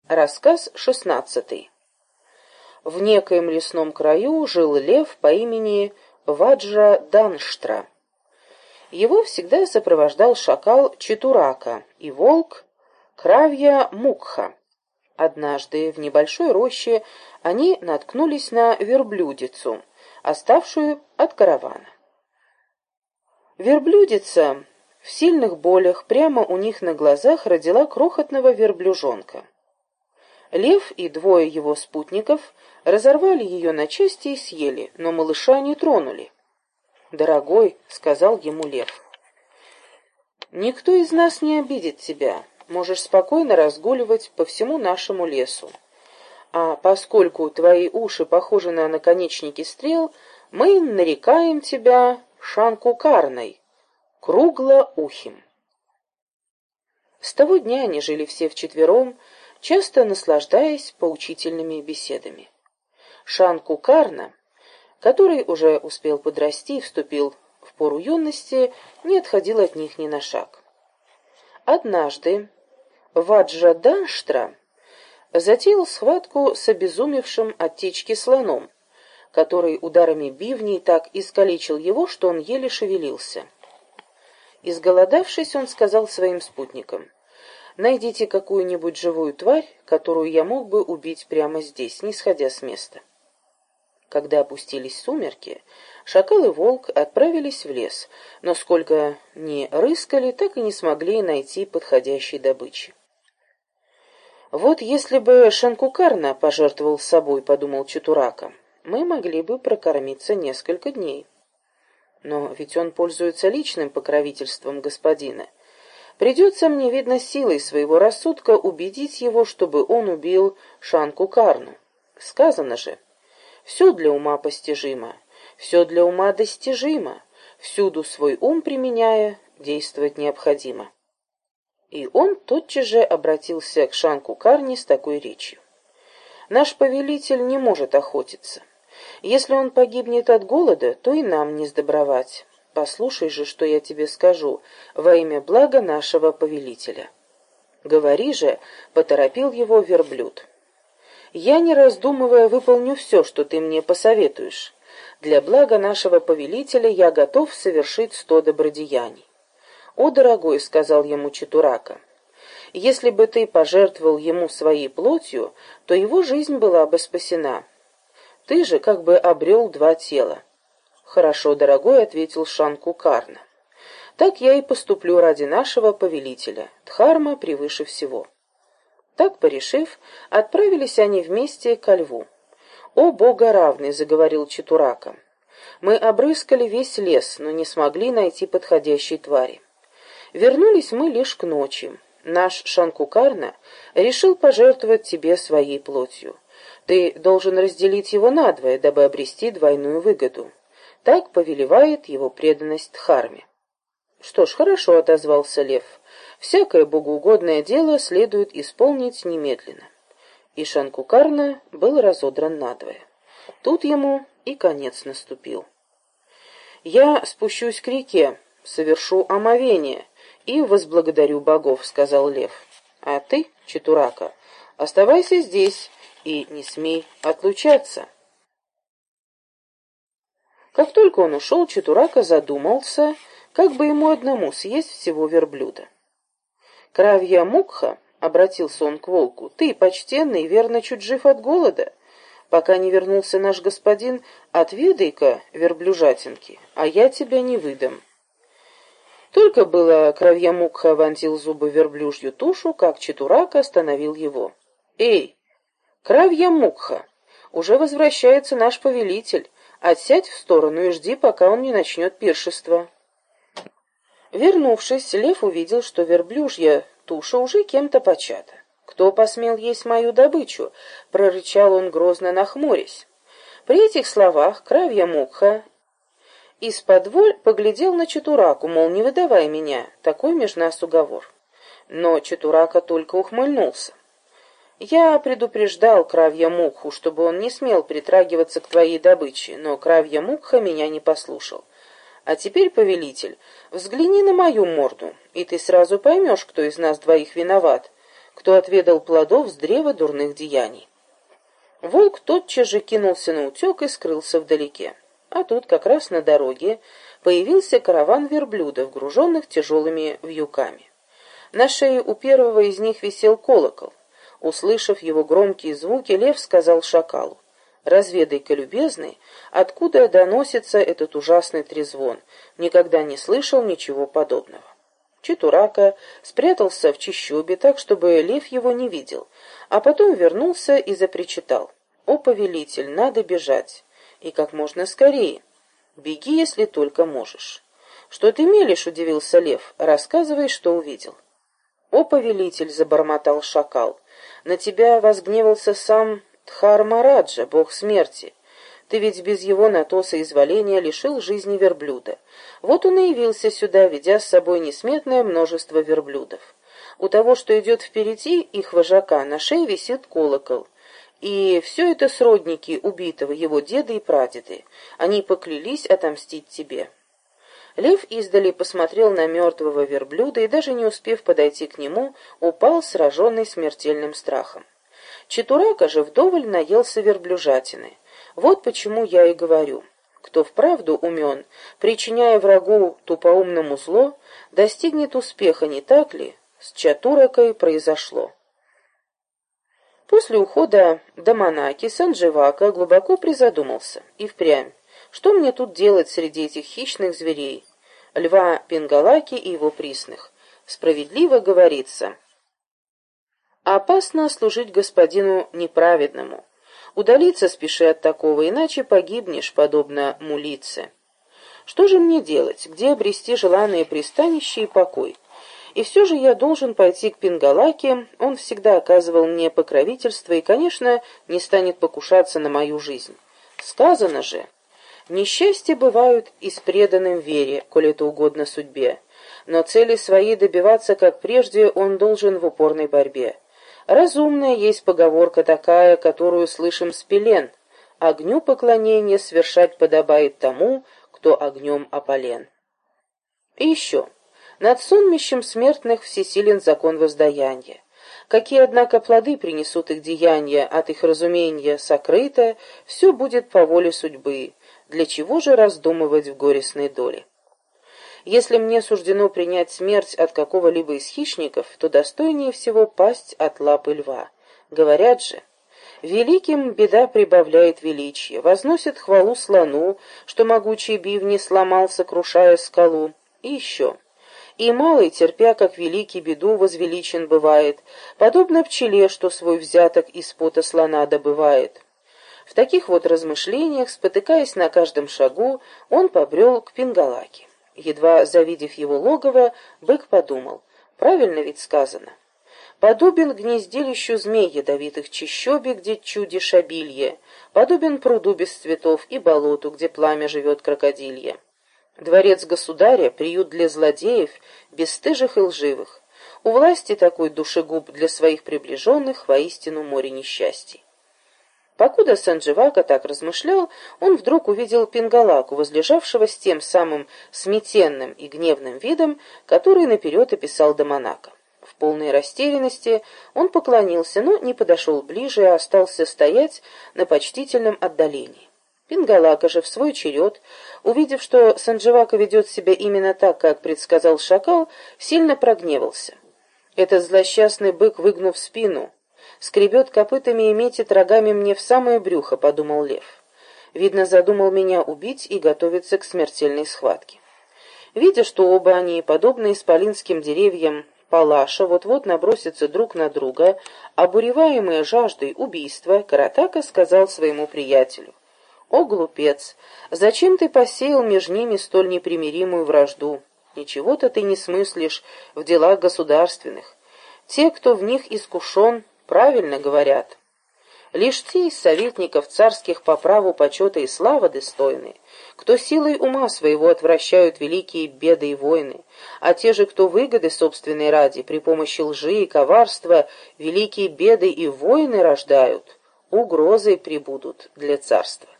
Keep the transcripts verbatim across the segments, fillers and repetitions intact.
Рассказ шестнадцатый. В некоем лесном краю жил лев по имени Ваджра-Данштра. Его всегда сопровождал шакал Четурака и волк Кравья-Мукха. Однажды в небольшой роще они наткнулись на верблюдицу, оставшую от каравана. Верблюдица в сильных болях прямо у них на глазах родила крохотного верблюжонка. Лев и двое его спутников разорвали ее на части и съели, но малыша не тронули. «Дорогой», — сказал ему лев, — «никто из нас не обидит тебя, можешь спокойно разгуливать по всему нашему лесу. А поскольку твои уши похожи на наконечники стрел, мы нарекаем тебя Шанкукарной, круглоухим». С того дня они жили все вчетвером, часто наслаждаясь поучительными беседами. Шанкукарна, который уже успел подрасти и вступил в пору юности, не отходил от них ни на шаг. Однажды Ваджра-Данштра затеял схватку с обезумевшим от течки слоном, который ударами бивней так искалечил его, что он еле шевелился. Изголодавшись, он сказал своим спутникам: «Найдите какую-нибудь живую тварь, которую я мог бы убить прямо здесь, не сходя с места». Когда опустились сумерки, шакал и волк отправились в лес, но сколько ни рыскали, так и не смогли найти подходящей добычи. «Вот если бы Шанкукарна пожертвовал собой, — подумал Четурака, — мы могли бы прокормиться несколько дней. Но ведь он пользуется личным покровительством господина. Придется мне, видно, силой своего рассудка убедить его, чтобы он убил Шанкукарну. Сказано же: все для ума постижимо, все для ума достижимо, всюду свой ум применяя, действовать необходимо». И он тотчас же обратился к Шанкукарне с такой речью: «Наш повелитель не может охотиться. Если он погибнет от голода, то и нам не сдобровать. Послушай же, что я тебе скажу, во имя блага нашего повелителя». «Говори же», — поторопил его верблюд. «Я, не раздумывая, выполню все, что ты мне посоветуешь. Для блага нашего повелителя я готов совершить сто добродеяний». «О, дорогой», — сказал ему Четурака, — «если бы ты пожертвовал ему своей плотью, то его жизнь была бы спасена. Ты же как бы обрел два тела». «Хорошо, дорогой», — ответил Шанкукарна. «Так я и поступлю ради нашего повелителя. Дхарма превыше всего». Так порешив, отправились они вместе ко льву. «О, богоравный», — заговорил Четурака, — «мы обрыскали весь лес, но не смогли найти подходящей твари. Вернулись мы лишь к ночи. Наш Шанкукарна решил пожертвовать тебе своей плотью. Ты должен разделить его надвое, дабы обрести двойную выгоду. Так повелевает его преданность Дхарме». «Что ж, хорошо», — отозвался лев. «Всякое богоугодное дело следует исполнить немедленно». И Шанкукарна был разодран надвое. Тут ему и конец наступил. «Я спущусь к реке, совершу омовение и возблагодарю богов», — сказал лев. «А ты, Четурака, оставайся здесь и не смей отлучаться». Как только он ушел, Четурака задумался, как бы ему одному съесть всего верблюда. «Кравья-Мукха», — обратился он к волку, — «ты, почтенный, верно, чуть жив от голода. Пока не вернулся наш господин, отведай-ка верблюжатинки, а я тебя не выдам». Только было Кравья-Мукха вонзил зубы в верблюжью тушу, как Четурака остановил его. «Эй, Кравья-Мукха, уже возвращается наш повелитель. Отсядь в сторону и жди, пока он не начнет пиршество». Вернувшись, лев увидел, что верблюжья туша уже кем-то почата. «Кто посмел есть мою добычу?» — прорычал он, грозно нахмурясь. При этих словах Кравья-Мукха исподволь поглядел на Четураку, мол, не выдавай меня, такой меж нас уговор. Но Четурака только ухмыльнулся. «Я предупреждал Кравья-Мукху, чтобы он не смел притрагиваться к твоей добыче, но Кравья-Мукха меня не послушал. А теперь, повелитель, взгляни на мою морду, и ты сразу поймешь, кто из нас двоих виноват, кто отведал плодов с древа дурных деяний. Волк тотчас же кинулся на утек и скрылся вдалеке. А тут, как раз на дороге, появился караван верблюдов, груженных тяжелыми вьюками. На шее у первого из них висел колокол. Услышав его громкие звуки, лев сказал шакалу: «Разведай-ка, любезный, откуда доносится этот ужасный трезвон. Никогда не слышал ничего подобного». Читурака спрятался в чащобе так, чтобы лев его не видел, а потом вернулся и запричитал: «О, повелитель, надо бежать, и как можно скорее. Беги, если только можешь». «Что ты мелешь?» — удивился лев. «Рассказывай, что увидел». «О, повелитель!» — забормотал шакал. «На тебя возгневался сам Дхармараджа, бог смерти. Ты ведь без его на то соизволения лишил жизни верблюда. Вот он и явился сюда, ведя с собой несметное множество верблюдов. У того, что идет впереди их вожака, на шее висит колокол. И все это сродники убитого, его деда и прадеды. Они поклялись отомстить тебе». Лев издали посмотрел на мертвого верблюда и, даже не успев подойти к нему, упал, сраженный смертельным страхом. Читурака же вдоволь наелся верблюжатины. Вот почему я и говорю: кто вправду умен, причиняя врагу тупоумному зло, достигнет успеха, не так ли? С Чатуракой произошло. После ухода Даманаки Сандживака глубоко призадумался. И впрямь, что мне тут делать среди этих хищных зверей? Льва Пингалаки и его присных. Справедливо говорится: опасно служить господину неправедному. Удалиться спеши от такого, иначе погибнешь, подобно мулице. Что же мне делать? Где обрести желанное пристанище и покой? И все же я должен пойти к Пингалаке, он всегда оказывал мне покровительство и, конечно, не станет покушаться на мою жизнь. Сказано же: несчастья бывают и с преданным вере, коли это угодно судьбе, но цели своей добиваться, как прежде, он должен в упорной борьбе. Разумная есть поговорка такая, которую слышим с пелен: огню поклонение свершать подобает тому, кто огнем опален. И еще: над сонмищем смертных всесилен закон воздаяния. Какие, однако, плоды принесут их деяния, от их разумения сокрыто, все будет по воле судьбы. Для чего же раздумывать в горестной доле? Если мне суждено принять смерть от какого-либо из хищников, то достойнее всего пасть от лапы льва. Говорят же: великим беда прибавляет величие, возносит хвалу слону, что могучий бивни сломал, сокрушая скалу. И еще: и малый, терпя как великий беду, возвеличен бывает, подобно пчеле, что свой взяток из пота слона добывает. В таких вот размышлениях, спотыкаясь на каждом шагу, он побрел к Пингалаке. Едва завидев его логово, бык подумал: правильно ведь сказано. Подобен гнездилищу змей ядовитых чащобе, где чудишь обилье, подобен пруду без цветов и болоту, где пламя живет крокодилье. Дворец государя — приют для злодеев, бесстыжих и лживых. У власти такой душегуб для своих приближенных воистину море несчастий. Покуда Сандживака так размышлял, он вдруг увидел Пингалаку, возлежавшего с тем самым сметенным и гневным видом, который наперед описал Даманака. В полной растерянности он поклонился, но не подошел ближе, а остался стоять на почтительном отдалении. Пингалака же в свой черед, увидев, что Сандживака ведет себя именно так, как предсказал шакал, сильно прогневался. Этот злосчастный бык, выгнув спину, скребет копытами и метит рогами мне в самое брюхо, — подумал лев. Видно, задумал меня убить и готовится к смертельной схватке. Видя, что оба они, подобно исполинским деревьям палаша, вот-вот набросятся друг на друга, обуреваемые жаждой убийства, Каратака сказал своему приятелю: «О, глупец, зачем ты посеял между ними столь непримиримую вражду? Ничего-то ты не смыслишь в делах государственных. Те, кто в них искушен, правильно говорят. Лишь те из советников царских по праву почета и славы достойны, кто силой ума своего отвращают великие беды и войны, а те же, кто выгоды собственной ради при помощи лжи и коварства великие беды и войны рождают, угрозой прибудут для царства.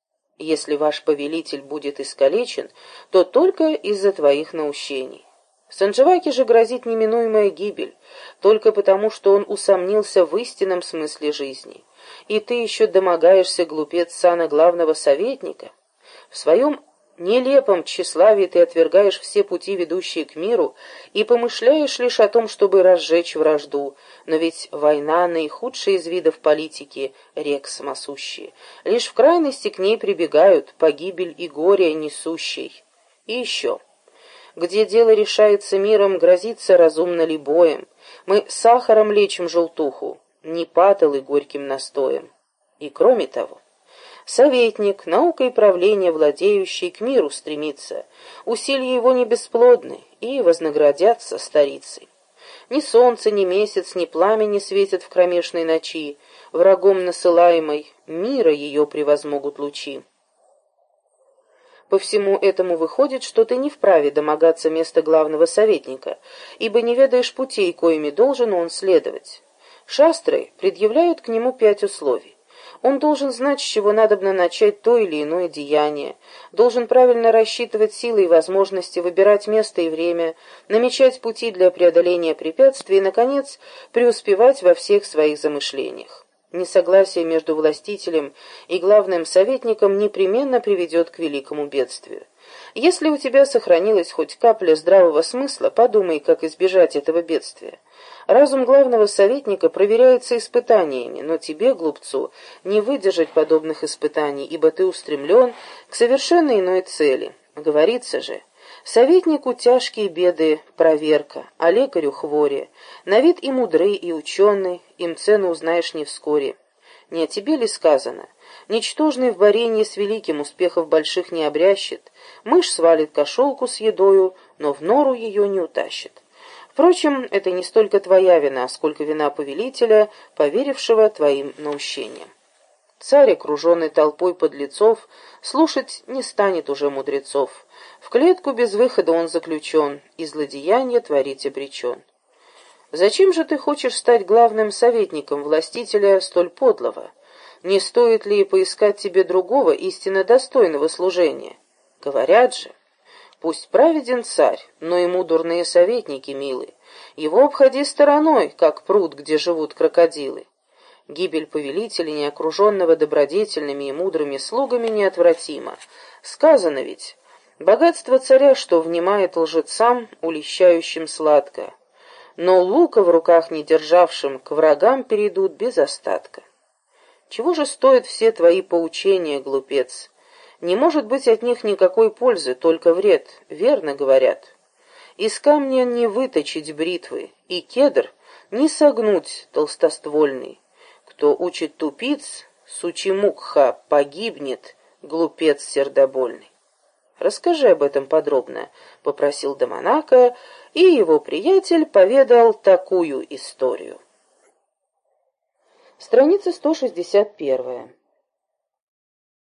Если ваш повелитель будет искалечен, то только из-за твоих наущений. Сандживаке же грозит неминуемая гибель, только потому, что он усомнился в истинном смысле жизни. И ты еще домогаешься, глупец, сана главного советника? В своем нелепом тщеславии ты отвергаешь все пути, ведущие к миру, и помышляешь лишь о том, чтобы разжечь вражду. Но ведь война — наихудшая из видов политики, рек самосущие. Лишь в крайности к ней прибегают, погибель и горе несущей. И еще. Где дело решается миром, грозится разумно ли боем. Мы сахаром лечим желтуху, не патолы горьким настоем. И кроме того, советник, наукой правления владеющий, к миру стремится, усилия его не бесплодны, и вознаградятся старицей. Ни солнце, ни месяц, ни пламя не светят в кромешной ночи, врагом насылаемой, мира ее превозмогут лучи. По всему этому выходит, что ты не вправе домогаться места главного советника, ибо не ведаешь путей, коими должен он следовать. Шастры предъявляют к нему пять условий. Он должен знать, с чего надобно начать то или иное деяние, должен правильно рассчитывать силы и возможности, выбирать место и время, намечать пути для преодоления препятствий и, наконец, преуспевать во всех своих замышлениях. Несогласие между властителем и главным советником непременно приведет к великому бедствию. Если у тебя сохранилась хоть капля здравого смысла, подумай, как избежать этого бедствия. Разум главного советника проверяется испытаниями, но тебе, глупцу, не выдержать подобных испытаний, ибо ты устремлен к совершенно иной цели. Говорится же: советнику тяжкие беды проверка, а лекарю хвори. На вид и мудрый, и ученый, им цену узнаешь не вскоре. Не о тебе ли сказано? Ничтожный в варенье с великим успехов больших не обрящет, мышь свалит кошелку с едою, но в нору ее не утащит. Впрочем, это не столько твоя вина, сколько вина повелителя, поверившего твоим наущениям. Царь, окруженный толпой подлецов, слушать не станет уже мудрецов. В клетку без выхода он заключен, и злодеяния творить обречен. Зачем же ты хочешь стать главным советником властителя столь подлого? Не стоит ли поискать тебе другого, истинно достойного служения? Говорят же: пусть праведен царь, но ему дурные советники милы. Его обходи стороной, как пруд, где живут крокодилы. Гибель повелителя, не окруженного добродетельными и мудрыми слугами, неотвратима. Сказано ведь: богатство царя, что внимает лжецам, улещающим сладко. Но лука в руках не державшим, к врагам перейдут без остатка. Чего же стоят все твои поучения, глупец? Не может быть от них никакой пользы, только вред, верно говорят. Из камня не выточить бритвы, и кедр не согнуть толстоствольный. Кто учит тупиц, сучимукха погибнет, глупец сердобольный. «Расскажи об этом подробно», — попросил Даманака, и его приятель поведал такую историю. Страница сто шестьдесят первая.